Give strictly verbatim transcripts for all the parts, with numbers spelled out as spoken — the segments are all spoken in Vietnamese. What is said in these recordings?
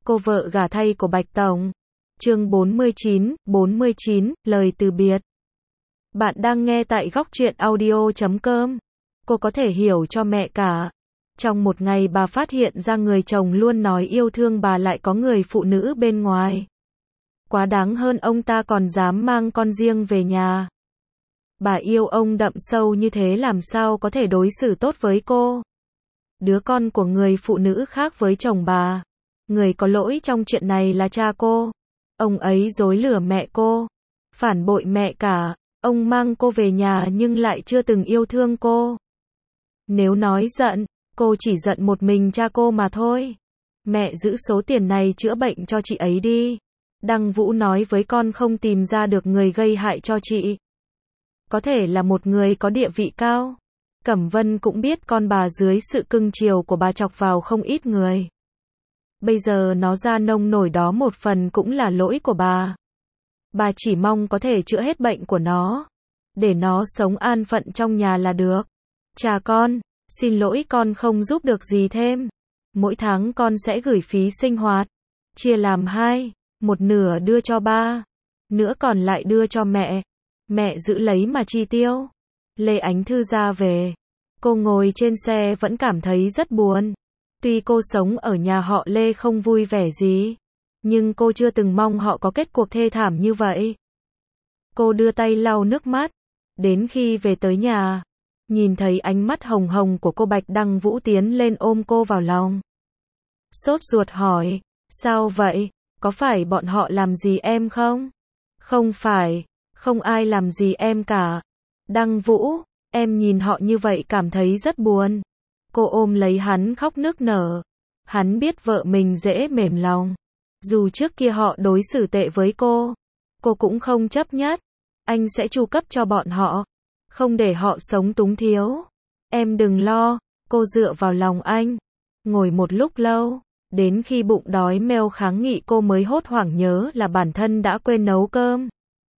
Cô vợ gả thay của Bạch Tổng. Chương bốn mươi chín, bốn mươi chín, lời từ biệt. Bạn đang nghe tại góc truyện audio chấm com. Cô có thể hiểu cho mẹ cả. Trong một ngày bà phát hiện ra người chồng luôn nói yêu thương bà lại có người phụ nữ bên ngoài. Quá đáng hơn, ông ta còn dám mang con riêng về nhà. Bà yêu ông đậm sâu như thế làm sao có thể đối xử tốt với cô. Đứa con của người phụ nữ khác với chồng bà. Người có lỗi trong chuyện này là cha cô. Ông ấy dối lừa mẹ cô, phản bội mẹ cả. Ông mang cô về nhà nhưng lại chưa từng yêu thương cô. Nếu nói giận, cô chỉ giận một mình cha cô mà thôi. Mẹ giữ số tiền này chữa bệnh cho chị ấy đi. Đăng Vũ nói với con không tìm ra được người gây hại cho chị. Có thể là một người có địa vị cao. Cẩm Vân cũng biết con bà dưới sự cưng chiều của bà chọc vào không ít người. Bây giờ nó ra nông nổi đó một phần cũng là lỗi của bà. Bà chỉ mong có thể chữa hết bệnh của nó. Để nó sống an phận trong nhà là được. Cha con, xin lỗi con không giúp được gì thêm. Mỗi tháng con sẽ gửi phí sinh hoạt. Chia làm hai, một nửa đưa cho ba. Nữa còn lại đưa cho mẹ. Mẹ giữ lấy mà chi tiêu. Lê Ánh Thư ra về. Cô ngồi trên xe vẫn cảm thấy rất buồn. Tuy cô sống ở nhà họ Lê không vui vẻ gì, nhưng cô chưa từng mong họ có kết cuộc thê thảm như vậy. Cô đưa tay lau nước mắt. Đến khi về tới nhà, nhìn thấy ánh mắt hồng hồng của cô, Bạch Đăng Vũ tiến lên ôm cô vào lòng. Sốt ruột hỏi, sao vậy? Có phải bọn họ làm gì em không? Không phải, không ai làm gì em cả. Đăng Vũ, em nhìn họ như vậy cảm thấy rất buồn. Cô ôm lấy hắn khóc nức nở. Hắn biết vợ mình dễ mềm lòng. Dù trước kia họ đối xử tệ với cô, cô cũng không chấp nhất. Anh sẽ chu cấp cho bọn họ, không để họ sống túng thiếu. Em đừng lo. Cô dựa vào lòng anh, ngồi một lúc lâu. Đến khi bụng đói meo kháng nghị cô mới hốt hoảng nhớ là bản thân đã quên nấu cơm.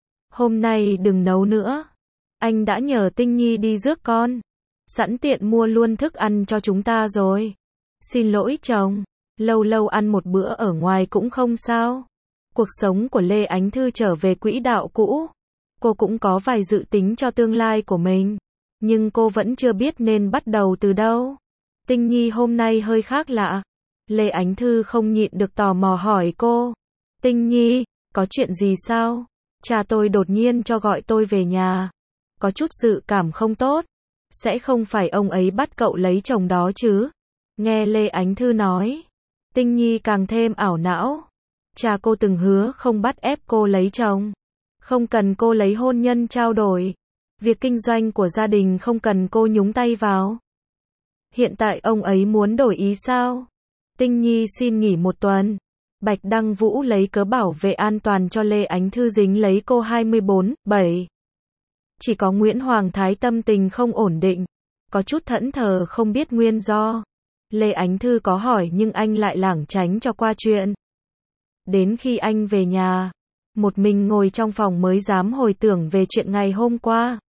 Hôm nay đừng nấu nữa. Anh đã nhờ Tinh Nhi đi rước con. Sẵn tiện mua luôn thức ăn cho chúng ta rồi. Xin lỗi chồng, lâu lâu ăn một bữa ở ngoài cũng không sao. Cuộc sống của Lê Ánh Thư trở về quỹ đạo cũ. Cô cũng có vài dự tính cho tương lai của mình, nhưng cô vẫn chưa biết nên bắt đầu từ đâu. Tinh Nhi hôm nay hơi khác lạ. Lê Ánh Thư không nhịn được tò mò hỏi cô. Tinh Nhi, có chuyện gì sao? Cha tôi đột nhiên cho gọi tôi về nhà. Có chút dự cảm không tốt. Sẽ không phải ông ấy bắt cậu lấy chồng đó chứ? Nghe Lê Ánh Thư nói, Tinh Nhi càng thêm ảo não. Cha cô từng hứa không bắt ép cô lấy chồng. Không cần cô lấy hôn nhân trao đổi. Việc kinh doanh của gia đình không cần cô nhúng tay vào. Hiện tại ông ấy muốn đổi ý sao? Tinh Nhi xin nghỉ một tuần. Bạch Đăng Vũ lấy cớ bảo vệ an toàn cho Lê Ánh Thư dính lấy cô hai mươi bốn, bảy. Chỉ có Nguyễn Hoàng Thái tâm tình không ổn định, có chút thẫn thờ không biết nguyên do. Lê Ánh Thư có hỏi nhưng anh lại lảng tránh cho qua chuyện. Đến khi anh về nhà, một mình ngồi trong phòng mới dám hồi tưởng về chuyện ngày hôm qua.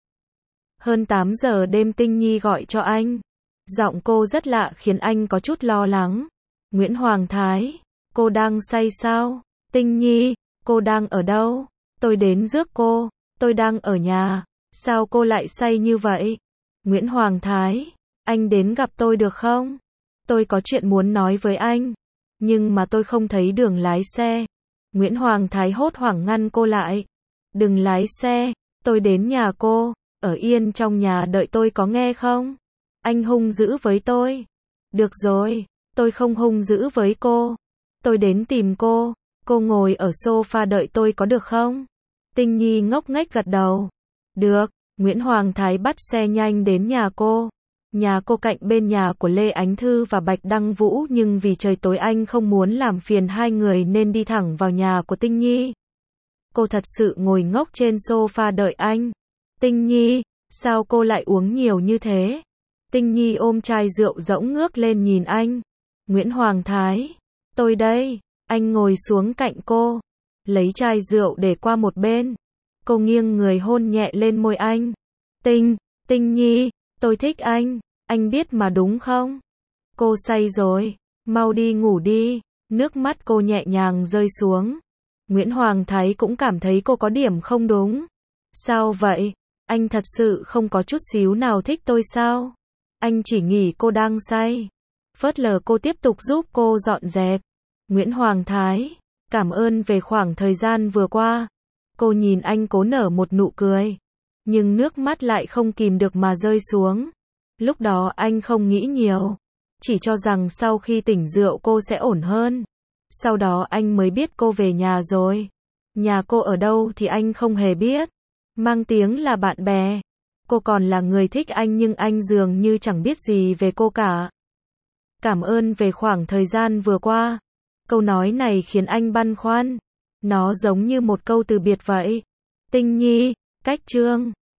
Hơn tám giờ đêm Tinh Nhi gọi cho anh. Giọng cô rất lạ khiến anh có chút lo lắng. Nguyễn Hoàng Thái, cô đang say sao? Tinh Nhi, cô đang ở đâu? Tôi đến rước cô, tôi đang ở nhà. Sao cô lại say như vậy? Nguyễn Hoàng Thái, anh đến gặp tôi được không? Tôi có chuyện muốn nói với anh, nhưng mà tôi không thấy đường lái xe. Nguyễn Hoàng Thái hốt hoảng ngăn cô lại. Đừng lái xe, tôi đến nhà cô, ở yên trong nhà đợi tôi có nghe không? Anh hung dữ với tôi. Được rồi, tôi không hung dữ với cô. Tôi đến tìm cô, cô ngồi ở sofa đợi tôi có được không? Tinh Nhi ngốc nghếch gật đầu. Được, Nguyễn Hoàng Thái bắt xe nhanh đến nhà cô. Nhà cô cạnh bên nhà của Lê Ánh Thư và Bạch Đăng Vũ, nhưng vì trời tối anh không muốn làm phiền hai người nên đi thẳng vào nhà của Tinh Nhi. Cô thật sự ngồi ngốc trên sofa đợi anh. Tinh Nhi, sao cô lại uống nhiều như thế? Tinh Nhi ôm chai rượu rỗng ngước lên nhìn anh. Nguyễn Hoàng Thái, tôi đây. Anh ngồi xuống cạnh cô, lấy chai rượu để qua một bên. Cô nghiêng người hôn nhẹ lên môi anh. Tinh, Tinh Nhi, tôi thích anh, anh biết mà đúng không? Cô say rồi, mau đi ngủ đi. Nước mắt cô nhẹ nhàng rơi xuống. Nguyễn Hoàng Thái cũng cảm thấy cô có điểm không đúng. Sao vậy? Anh thật sự không có chút xíu nào thích tôi sao? Anh chỉ nghĩ cô đang say. Phớt lờ cô tiếp tục giúp cô dọn dẹp. Nguyễn Hoàng Thái, cảm ơn về khoảng thời gian vừa qua. Cô nhìn anh cố nở một nụ cười. Nhưng nước mắt lại không kìm được mà rơi xuống. Lúc đó anh không nghĩ nhiều. Chỉ cho rằng sau khi tỉnh rượu cô sẽ ổn hơn. Sau đó anh mới biết cô về nhà rồi. Nhà cô ở đâu thì anh không hề biết. Mang tiếng là bạn bè. Cô còn là người thích anh nhưng anh dường như chẳng biết gì về cô cả. Cảm ơn về khoảng thời gian vừa qua. Câu nói này khiến anh băn khoăn. Nó giống như một câu từ biệt vậy. Tinh Nhi, cách chương